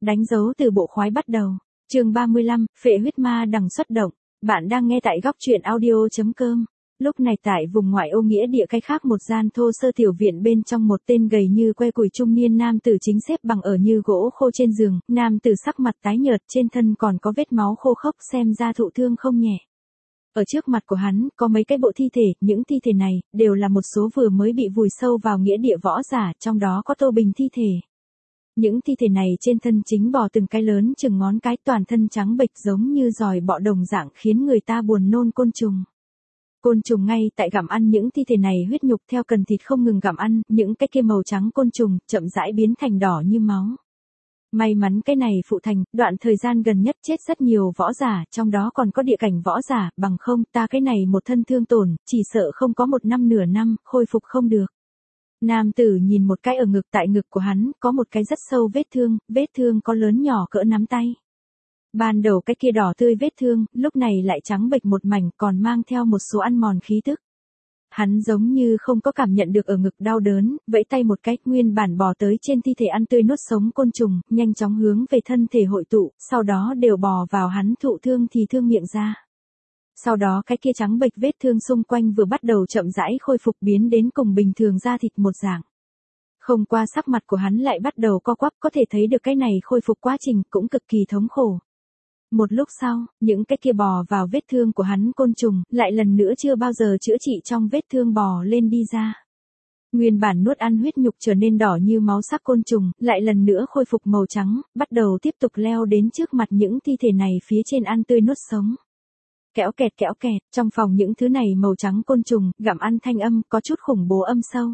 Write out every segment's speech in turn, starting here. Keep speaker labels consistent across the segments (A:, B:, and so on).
A: đánh dấu từ bộ khoái bắt đầu. Chương 35, Phệ huyết ma đằng xuất động. Bạn đang nghe tại góc truyện audio.com. Lúc này tại vùng ngoại ô nghĩa địa cái khác một gian thô sơ tiểu viện bên trong một tên gầy như que củi trung niên nam tử chính xếp bằng ở như gỗ khô trên giường, nam tử sắc mặt tái nhợt trên thân còn có vết máu khô khốc xem ra thụ thương không nhẹ. Ở trước mặt của hắn có mấy cái bộ thi thể, những thi thể này đều là một số vừa mới bị vùi sâu vào nghĩa địa võ giả, trong đó có Tô Bình thi thể. Những thi thể này trên thân chính bò từng cái lớn chừng ngón cái, toàn thân trắng bệch giống như giòi bọ đồng dạng khiến người ta buồn nôn côn trùng. Côn trùng ngay tại gặm ăn những thi thể này huyết nhục theo cần thịt không ngừng gặm ăn, những cái kia màu trắng côn trùng chậm rãi biến thành đỏ như máu. May mắn cái này phụ thành, đoạn thời gian gần nhất chết rất nhiều võ giả, trong đó còn có địa cảnh võ giả, bằng không ta cái này một thân thương tổn, chỉ sợ không có một năm nửa năm, khôi phục không được. Nam tử nhìn một cái ở ngực, tại ngực của hắn, có một cái rất sâu vết thương có lớn nhỏ cỡ nắm tay. Ban đầu cái kia đỏ tươi vết thương, lúc này lại trắng bệch một mảnh, còn mang theo một số ăn mòn khí tức. Hắn giống như không có cảm nhận được ở ngực đau đớn, vẫy tay một cái, nguyên bản bò tới trên thi thể ăn tươi nuốt sống côn trùng, nhanh chóng hướng về thân thể hội tụ, sau đó đều bò vào hắn thụ thương thì thương miệng ra. Sau đó cái kia trắng bệch vết thương xung quanh vừa bắt đầu chậm rãi khôi phục biến đến cùng bình thường da thịt một dạng. Không qua sắc mặt của hắn lại bắt đầu co quắp, có thể thấy được cái này khôi phục quá trình cũng cực kỳ thống khổ. Một lúc sau, những cái kia bò vào vết thương của hắn côn trùng, lại lần nữa chưa bao giờ chữa trị trong vết thương bò lên đi ra. Nguyên bản nuốt ăn huyết nhục trở nên đỏ như máu sắc côn trùng, lại lần nữa khôi phục màu trắng, bắt đầu tiếp tục leo đến trước mặt những thi thể này phía trên ăn tươi nuốt sống. Kéo kẹt, trong phòng những thứ này màu trắng côn trùng, gặm ăn thanh âm, có chút khủng bố âm sâu.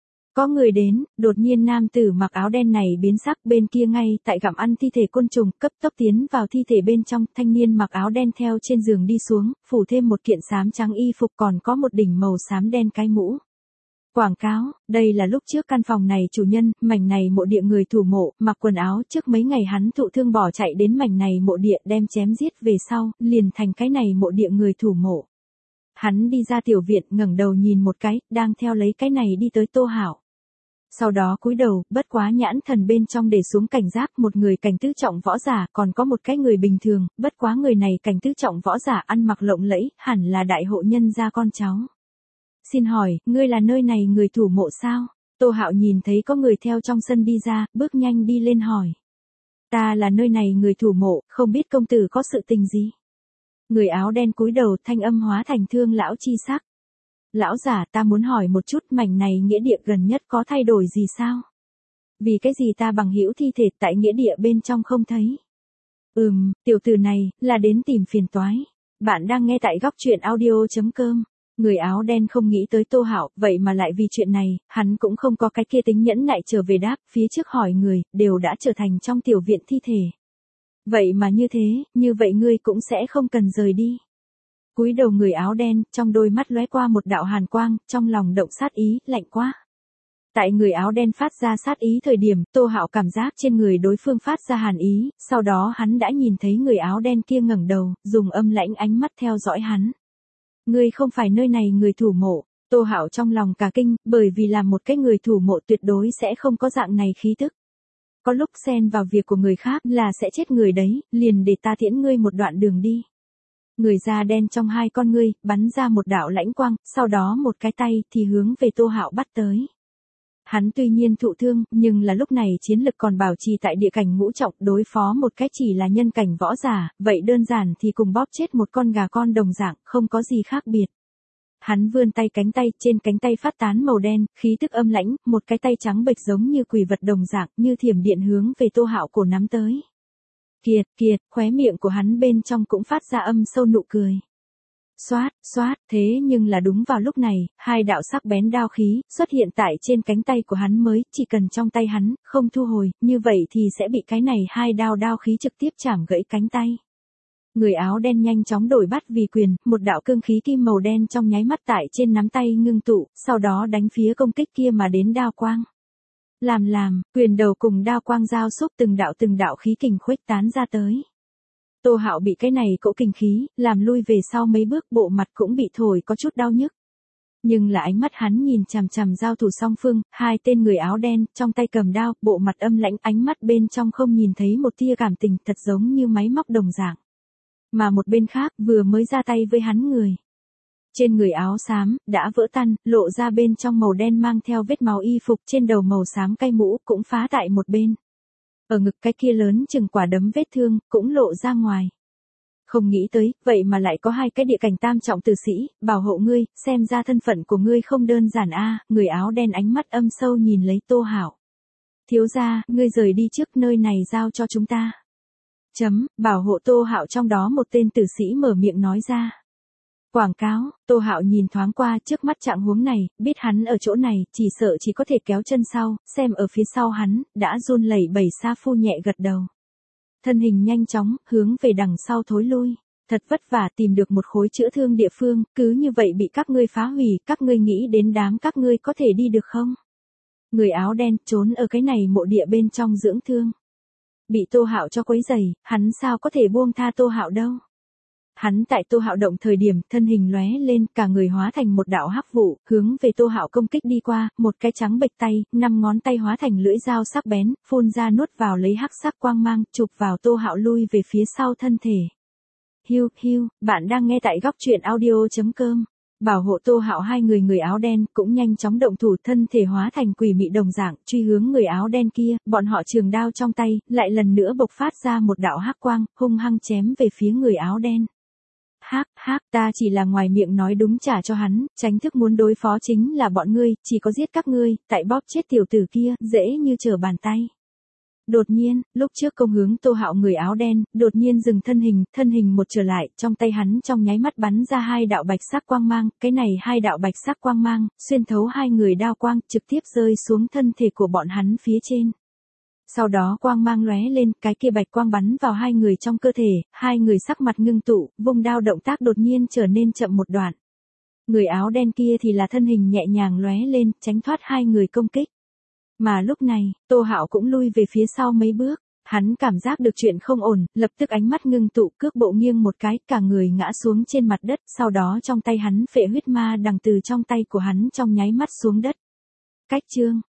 A: Có người đến, đột nhiên nam tử mặc áo đen này biến sắc, bên kia ngay tại gặm ăn thi thể côn trùng, cấp tốc tiến vào thi thể bên trong, thanh niên mặc áo đen theo trên giường đi xuống, phủ thêm một kiện xám trắng y phục còn có một đỉnh màu xám đen cái mũ. Quảng cáo, đây là lúc trước căn phòng này chủ nhân, mảnh này mộ địa người thủ mộ, mặc quần áo trước mấy ngày hắn thụ thương bỏ chạy đến mảnh này mộ địa đem chém giết về sau, liền thành cái này mộ địa người thủ mộ. Hắn đi ra tiểu viện ngẩng đầu nhìn một cái, đang theo lấy cái này đi tới Tô Hạo. Sau đó cúi đầu, bất quá nhãn thần bên trong để xuống cảnh giác, một người cảnh tứ trọng võ giả, còn có một cái người bình thường, bất quá người này cảnh tứ trọng võ giả ăn mặc lộng lẫy, hẳn là đại hộ nhân gia con cháu. Xin hỏi, ngươi là nơi này người thủ mộ sao? Tô Hạo nhìn thấy có người theo trong sân đi ra, bước nhanh đi lên hỏi. Ta là nơi này người thủ mộ, không biết công tử có sự tình gì? Người áo đen cúi đầu, thanh âm hóa thành thương lão chi sắc. Lão giả, ta muốn hỏi một chút, mảnh này nghĩa địa gần nhất có thay đổi gì sao? Vì cái gì ta bằng hữu thi thể tại nghĩa địa bên trong không thấy? Tiểu tử này, là đến tìm phiền toái. Bạn đang nghe tại góc truyện audio.com. Người áo đen không nghĩ tới Tô Hạo, vậy mà lại vì chuyện này, hắn cũng không có cái kia tính nhẫn nại trở về đáp, phía trước hỏi người, đều đã trở thành trong tiểu viện thi thể. Vậy mà như vậy ngươi cũng sẽ không cần rời đi. Cúi đầu người áo đen, trong đôi mắt lóe qua một đạo hàn quang, trong lòng động sát ý, lạnh quá. Tại người áo đen phát ra sát ý thời điểm, Tô Hạo cảm giác trên người đối phương phát ra hàn ý, sau đó hắn đã nhìn thấy người áo đen kia ngẩng đầu, dùng âm lãnh ánh mắt theo dõi hắn. Ngươi không phải nơi này người thủ mộ. Tô Hạo trong lòng cả kinh, bởi vì là một cái người thủ mộ tuyệt đối sẽ không có dạng này khí tức. Có lúc xen vào việc của người khác là sẽ chết người đấy, liền để ta tiễn ngươi một đoạn đường đi. Người da đen trong hai con ngươi, bắn ra một đạo lãnh quang, sau đó một cái tay thì hướng về Tô Hạo bắt tới. Hắn tuy nhiên thụ thương, nhưng là lúc này chiến lực còn bảo trì tại địa cảnh ngũ trọng, đối phó một cái chỉ là nhân cảnh võ giả, vậy đơn giản thì cùng bóp chết một con gà con đồng dạng, không có gì khác biệt. Hắn vươn tay, cánh tay, trên cánh tay phát tán màu đen, khí tức âm lãnh, một cái tay trắng bệch giống như quỷ vật đồng dạng, như thiểm điện hướng về Tô Hạo cổ nắm tới. Kiệt, khóe miệng của hắn bên trong cũng phát ra âm sâu nụ cười. Xoát, thế nhưng là đúng vào lúc này, hai đạo sắc bén đao khí xuất hiện tại trên cánh tay của hắn mới, chỉ cần trong tay hắn không thu hồi, như vậy thì sẽ bị cái này hai đao khí trực tiếp chảm gãy cánh tay. Người áo đen nhanh chóng đổi bắt vì quyền, một đạo cương khí kim màu đen trong nháy mắt tại trên nắm tay ngưng tụ, sau đó đánh phía công kích kia mà đến đao quang. Quyền đầu cùng đao quang giao xúc từng đạo khí kình khuếch tán ra tới. Tô Hạo bị cái này cỗ kình khí, làm lui về sau mấy bước, bộ mặt cũng bị thổi có chút đau nhức. Nhưng là ánh mắt hắn nhìn chằm chằm giao thủ song phương, hai tên người áo đen, trong tay cầm đao, bộ mặt âm lãnh, ánh mắt bên trong không nhìn thấy một tia cảm tình, thật giống như máy móc đồng dạng. Mà một bên khác, vừa mới ra tay với hắn người. Trên người áo xám, đã vỡ tan, lộ ra bên trong màu đen mang theo vết máu y phục, trên đầu màu xám cay mũ, cũng phá tại một bên. Ở ngực cái kia lớn chừng quả đấm vết thương, cũng lộ ra ngoài. Không nghĩ tới, vậy mà lại có hai cái địa cảnh tam trọng tử sĩ, bảo hộ ngươi, xem ra thân phận của ngươi không đơn giản a. Người áo đen ánh mắt âm sâu nhìn lấy Tô Hạo. Thiếu gia, ngươi rời đi trước, nơi này giao cho chúng ta. Bảo hộ Tô Hạo trong đó một tên tử sĩ mở miệng nói ra. Quảng cáo, Tô Hạo nhìn thoáng qua trước mắt trạng huống này, biết hắn ở chỗ này, chỉ sợ chỉ có thể kéo chân sau, xem ở phía sau hắn, đã run lẩy bẩy Sa Phu nhẹ gật đầu. Thân hình nhanh chóng, hướng về đằng sau thối lui. Thật vất vả tìm được một khối chữa thương địa phương, cứ như vậy bị các ngươi phá hủy, các ngươi nghĩ đến đám các ngươi có thể đi được không? Người áo đen trốn ở cái này mộ địa bên trong dưỡng thương. Bị Tô Hạo cho quấy rầy, hắn sao có thể buông tha Tô Hạo đâu? Hắn tại Tô Hạo động thời điểm, thân hình lóe lên, cả người hóa thành một đạo hắc vụ, hướng về Tô Hạo công kích đi qua, một cái trắng bệch tay, 5 ngón tay hóa thành lưỡi dao sắc bén, phun ra nuốt vào lấy hắc sắc quang mang, chụp vào Tô Hạo lui về phía sau thân thể. Hiu, bạn đang nghe tại góc truyện audio.com. Bảo hộ Tô Hạo hai người áo đen cũng nhanh chóng động thủ, thân thể hóa thành quỷ mị đồng dạng, truy hướng người áo đen kia, bọn họ trường đao trong tay, lại lần nữa bộc phát ra một đạo hắc quang, hung hăng chém về phía người áo đen. Ta chỉ là ngoài miệng nói đúng trả cho hắn, tránh thức muốn đối phó chính là bọn ngươi, chỉ có giết các ngươi, tại bóp chết tiểu tử kia, dễ như trở bàn tay. Đột nhiên, lúc trước công hướng Tô Hạo người áo đen, đột nhiên dừng thân hình một trở lại, trong tay hắn trong nháy mắt bắn ra hai đạo bạch sắc quang mang, cái này hai đạo bạch sắc quang mang, xuyên thấu hai người đao quang, trực tiếp rơi xuống thân thể của bọn hắn phía trên. Sau đó quang mang lóe lên, cái kia bạch quang bắn vào hai người trong cơ thể, hai người sắc mặt ngưng tụ, vung đao động tác đột nhiên trở nên chậm một đoạn. Người áo đen kia thì là thân hình nhẹ nhàng lóe lên, tránh thoát hai người công kích. Mà lúc này, Tô Hạo cũng lui về phía sau mấy bước, hắn cảm giác được chuyện không ổn, lập tức ánh mắt ngưng tụ, cước bộ nghiêng một cái, cả người ngã xuống trên mặt đất, sau đó trong tay hắn phệ huyết ma đằng từ trong tay của hắn trong nháy mắt xuống đất. Cách chương,